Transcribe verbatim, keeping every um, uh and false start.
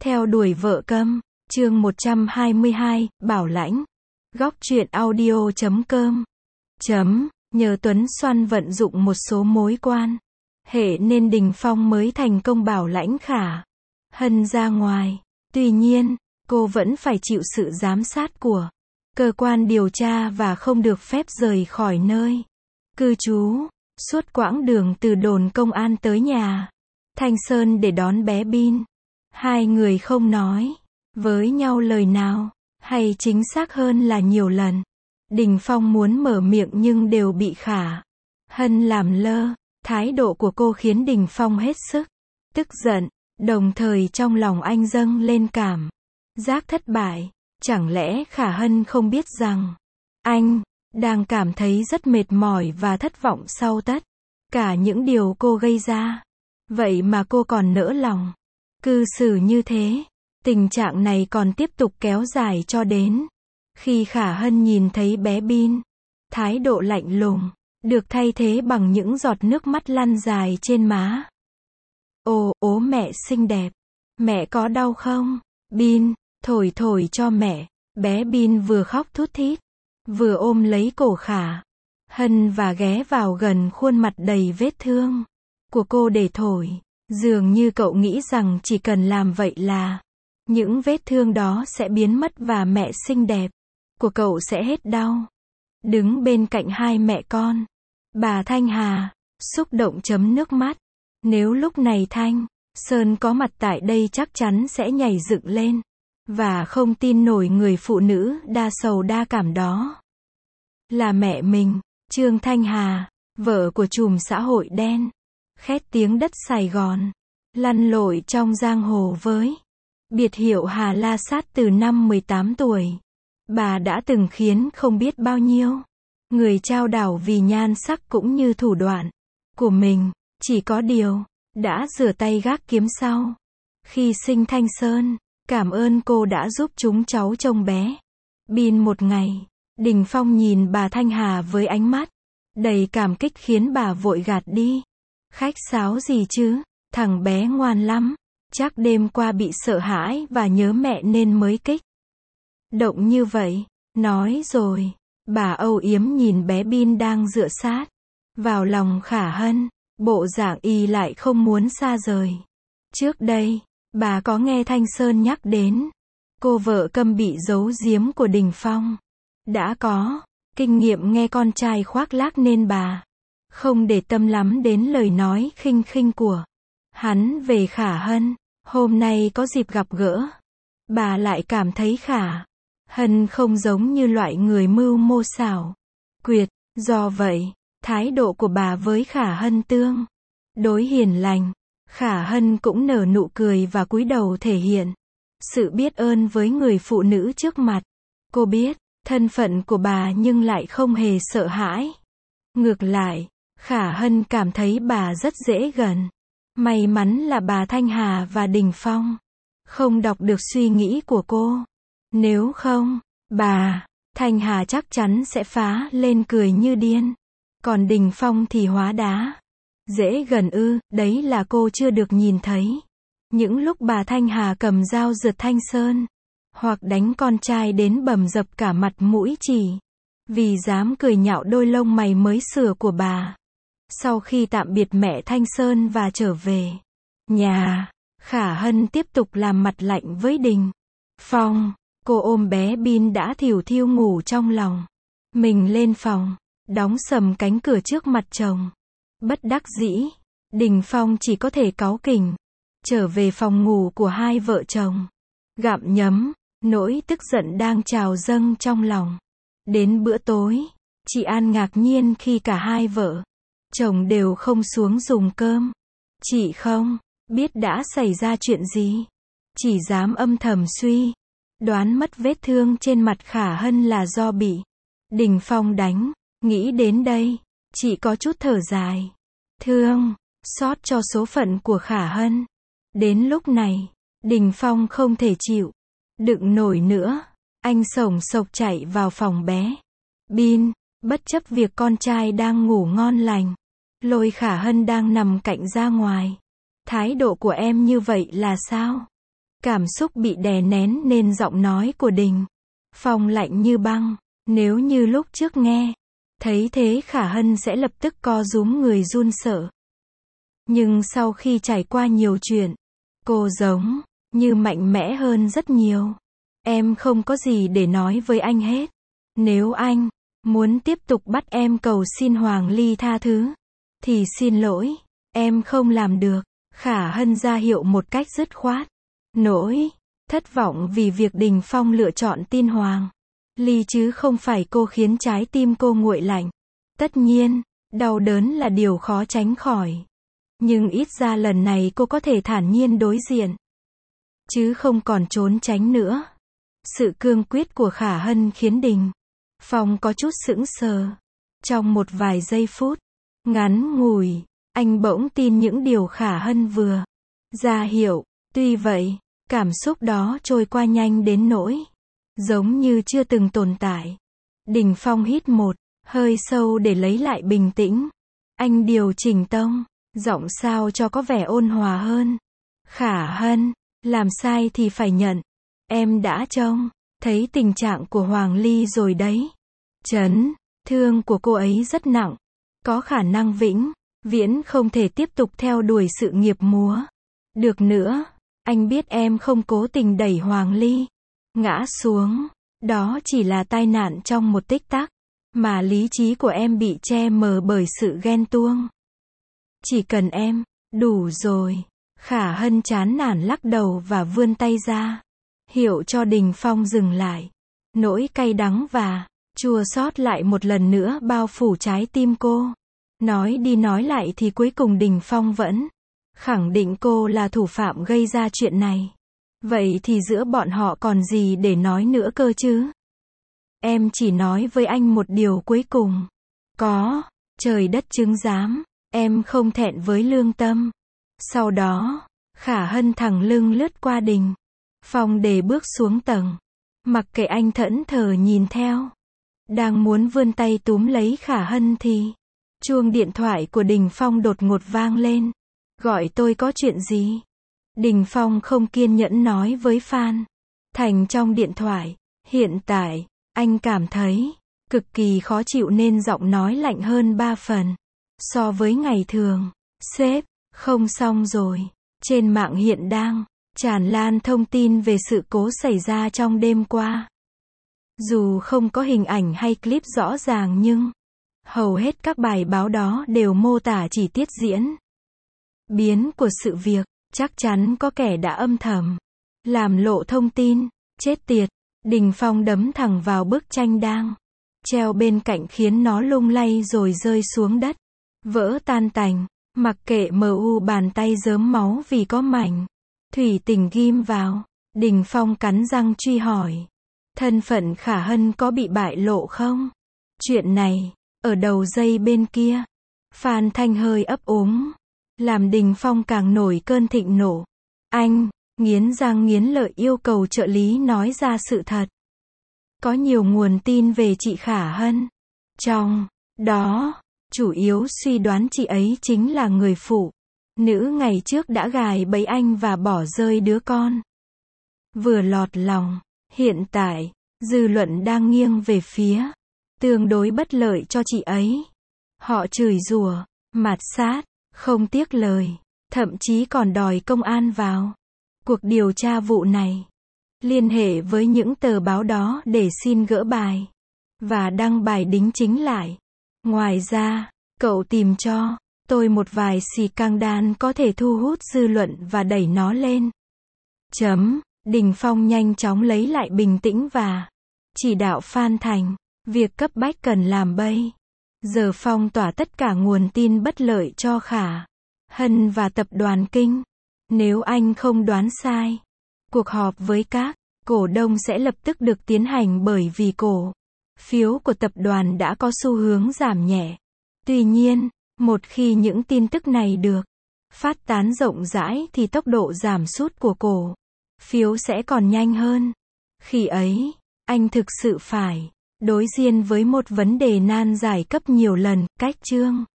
Theo đuổi vợ câm, chương một trăm hai mươi hai, Bảo Lãnh. Góc truyện audio chấm com. Chấm, nhờ Tuấn Xoăn vận dụng một số mối quan hệ nên Đình Phong mới thành công bảo lãnh Khả Hân ra ngoài. Tuy nhiên, cô vẫn phải chịu sự giám sát của cơ quan điều tra và không được phép rời khỏi nơi cư trú. Suốt quãng đường từ đồn công an tới nhà Thanh Sơn để đón bé Bin, hai người không nói với nhau lời nào, hay chính xác hơn là nhiều lần. Đình Phong muốn mở miệng nhưng đều bị Khả Hân làm lơ. Thái độ của cô khiến Đình Phong hết sức tức giận, đồng thời trong lòng anh dâng lên cảm giác thất bại. Chẳng lẽ Khả Hân không biết rằng anh đang cảm thấy rất mệt mỏi và thất vọng sau tất cả những điều cô gây ra, vậy mà cô còn nỡ lòng cư xử như thế. Tình trạng này còn tiếp tục kéo dài cho đến khi Khả Hân nhìn thấy bé Bin, thái độ lạnh lùng được thay thế bằng những giọt nước mắt lăn dài trên má. Ồ, ố mẹ xinh đẹp, mẹ có đau không? Bin, thổi thổi cho mẹ. Bé Bin vừa khóc thút thít, vừa ôm lấy cổ Khả Hân và ghé vào gần khuôn mặt đầy vết thương của cô để thổi. Dường như cậu nghĩ rằng chỉ cần làm vậy là những vết thương đó sẽ biến mất và mẹ xinh đẹp của cậu sẽ hết đau. Đứng bên cạnh hai mẹ con, bà Thanh Hà xúc động chấm nước mắt. Nếu lúc này Thanh Sơn có mặt tại đây chắc chắn sẽ nhảy dựng lên và không tin nổi người phụ nữ đa sầu đa cảm đó là mẹ mình. Trương Thanh Hà, vợ của trùm xã hội đen, khét tiếng đất Sài Gòn, lăn lội trong giang hồ với biệt hiệu Hà La Sát từ năm mười tám tuổi. Bà đã từng khiến không biết bao nhiêu người chao đảo vì nhan sắc cũng như thủ đoạn của mình. Chỉ có điều, đã rửa tay gác kiếm sau khi sinh Thanh Sơn. Cảm ơn cô đã giúp chúng cháu trông bé Bin một ngày. Đình Phong nhìn bà Thanh Hà với ánh mắt đầy cảm kích khiến bà vội gạt đi. Khách sáo gì chứ, thằng bé ngoan lắm, chắc đêm qua bị sợ hãi và nhớ mẹ nên mới kích động như vậy. Nói rồi, bà âu yếm nhìn bé Bin đang dựa sát vào lòng Khả Hân, bộ dạng y lại không muốn xa rời. Trước đây, bà có nghe Thanh Sơn nhắc đến cô vợ câm bị giấu giếm của Đình Phong. Đã có kinh nghiệm nghe con trai khoác lác nên bà không để tâm lắm đến lời nói khinh khinh của hắn về Khả Hân. Hôm nay có dịp gặp gỡ, bà lại cảm thấy Khả Hân không giống như loại người mưu mô xảo quyệt. Do vậy, thái độ của bà với Khả Hân tương đối hiền lành. Khả Hân cũng nở nụ cười và cúi đầu thể hiện sự biết ơn với người phụ nữ trước mặt. Cô biết thân phận của bà nhưng lại không hề sợ hãi. Ngược lại, Khả Hân cảm thấy bà rất dễ gần. May mắn là bà Thanh Hà và Đình Phong không đọc được suy nghĩ của cô. Nếu không, bà Thanh Hà chắc chắn sẽ phá lên cười như điên. Còn Đình Phong thì hóa đá. Dễ gần ư, đấy là cô chưa được nhìn thấy những lúc bà Thanh Hà cầm dao rượt Thanh Sơn, hoặc đánh con trai đến bầm dập cả mặt mũi chỉ vì dám cười nhạo đôi lông mày mới sửa của bà. Sau khi tạm biệt mẹ Thanh Sơn và trở về nhà, Khả Hân tiếp tục làm mặt lạnh với Đình Phong. Cô ôm bé Bin đã thìu thiêu ngủ trong lòng mình lên phòng, đóng sầm cánh cửa trước mặt chồng. Bất đắc dĩ, Đình Phong chỉ có thể cáu kỉnh trở về phòng ngủ của hai vợ chồng, gặm nhấm nỗi tức giận đang trào dâng trong lòng. Đến bữa tối, chị An ngạc nhiên khi cả hai vợ chồng đều không xuống dùng cơm. Chị không biết đã xảy ra chuyện gì, chỉ dám âm thầm suy đoán mất vết thương trên mặt Khả Hân là do bị Đình Phong đánh. Nghĩ đến đây, chị có chút thở dài, thương xót cho số phận của Khả Hân. Đến lúc này, Đình Phong không thể chịu đựng nổi nữa, anh sổng sộc chạy vào phòng bé Bin, bất chấp việc con trai đang ngủ ngon lành, lôi Khả Hân đang nằm cạnh ra ngoài. Thái độ của em như vậy là sao? Cảm xúc bị đè nén nên giọng nói của Đình Phong lạnh như băng. Nếu như lúc trước nghe thấy thế Khả Hân sẽ lập tức co rúm người run sợ. Nhưng sau khi trải qua nhiều chuyện, cô giống như mạnh mẽ hơn rất nhiều. Em không có gì để nói với anh hết. Nếu anh muốn tiếp tục bắt em cầu xin Hoàng Ly tha thứ, thì xin lỗi, em không làm được. Khả Hân ra hiệu một cách dứt khoát. Nỗi thất vọng vì việc Đình Phong lựa chọn tin Hoàng Ly chứ không phải cô khiến trái tim cô nguội lạnh. Tất nhiên, đau đớn là điều khó tránh khỏi. Nhưng ít ra lần này cô có thể thản nhiên đối diện, chứ không còn trốn tránh nữa. Sự cương quyết của Khả Hân khiến Đình Phong có chút sững sờ. Trong một vài giây phút ngắn ngủi, anh bỗng tin những điều Khả Hân vừa ra hiệu. Tuy vậy, cảm xúc đó trôi qua nhanh đến nỗi giống như chưa từng tồn tại. Đình Phong hít một hơi sâu để lấy lại bình tĩnh. Anh điều chỉnh tông giọng sao cho có vẻ ôn hòa hơn. Khả Hân, làm sai thì phải nhận. Em đã trông thấy tình trạng của Hoàng Ly rồi đấy. Chấn thương của cô ấy rất nặng. Có khả năng vĩnh viễn không thể tiếp tục theo đuổi sự nghiệp múa được nữa. Anh biết em không cố tình đẩy Hoàng Ly ngã xuống. Đó chỉ là tai nạn trong một tích tắc, mà lý trí của em bị che mờ bởi sự ghen tuông. Chỉ cần em, đủ rồi. Khả Hân chán nản lắc đầu và vươn tay ra, hiệu cho Đình Phong dừng lại. Nỗi cay đắng và chua xót lại một lần nữa bao phủ trái tim cô. Nói đi nói lại thì cuối cùng Đình Phong vẫn khẳng định cô là thủ phạm gây ra chuyện này. Vậy thì giữa bọn họ còn gì để nói nữa cơ chứ? Em chỉ nói với anh một điều cuối cùng. Có trời đất chứng giám, em không thẹn với lương tâm. Sau đó, Khả Hân thẳng lưng lướt qua Đình Phong để bước xuống tầng. Mặc kệ anh thẫn thờ nhìn theo. Đang muốn vươn tay túm lấy Khả Hân thì chuông điện thoại của Đình Phong đột ngột vang lên. Gọi tôi có chuyện gì? Đình Phong không kiên nhẫn nói với Phan Thành trong điện thoại. Hiện tại, anh cảm thấy cực kỳ khó chịu nên giọng nói lạnh hơn ba phần so với ngày thường. Sếp, không xong rồi. Trên mạng hiện đang tràn lan thông tin về sự cố xảy ra trong đêm qua. Dù không có hình ảnh hay clip rõ ràng nhưng hầu hết các bài báo đó đều mô tả chi tiết diễn biến của sự việc. Chắc chắn có kẻ đã âm thầm làm lộ thông tin. Chết tiệt. Đình Phong đấm thẳng vào bức tranh đang treo bên cạnh khiến nó lung lay rồi rơi xuống đất, vỡ tan tành. Mặc kệ mờ u bàn tay rớm máu vì có mảnh thủy tinh ghim vào, Đình Phong cắn răng truy hỏi. Thân phận Khả Hân có bị bại lộ không? Chuyện này, ở đầu dây bên kia, Phan Thanh hơi ấp úng, làm Đình Phong càng nổi cơn thịnh nộ. Anh nghiến răng nghiến lợi yêu cầu trợ lý nói ra sự thật. Có nhiều nguồn tin về chị Khả Hân. Trong đó, chủ yếu suy đoán chị ấy chính là người phụ nữ ngày trước đã gài bẫy anh và bỏ rơi đứa con vừa lọt lòng. Hiện tại, dư luận đang nghiêng về phía tương đối bất lợi cho chị ấy. Họ chửi rủa, mạt sát, không tiếc lời, thậm chí còn đòi công an vào cuộc điều tra vụ này. Liên hệ với những tờ báo đó để xin gỡ bài và đăng bài đính chính lại. Ngoài ra, cậu tìm cho tôi một vài scandal có thể thu hút dư luận và đẩy nó lên. Chấm. Đình Phong nhanh chóng lấy lại bình tĩnh và chỉ đạo Phan Thành. Việc cấp bách cần làm bây giờ phong tỏa tất cả nguồn tin bất lợi cho Khả Hân và tập đoàn Kinh. Nếu anh không đoán sai, cuộc họp với các cổ đông sẽ lập tức được tiến hành bởi vì cổ phiếu của tập đoàn đã có xu hướng giảm nhẹ. Tuy nhiên, một khi những tin tức này được phát tán rộng rãi thì tốc độ giảm sút của cổ phiếu sẽ còn nhanh hơn. Khi ấy, anh thực sự phải đối diện với một vấn đề nan giải cấp nhiều lần. Cách chương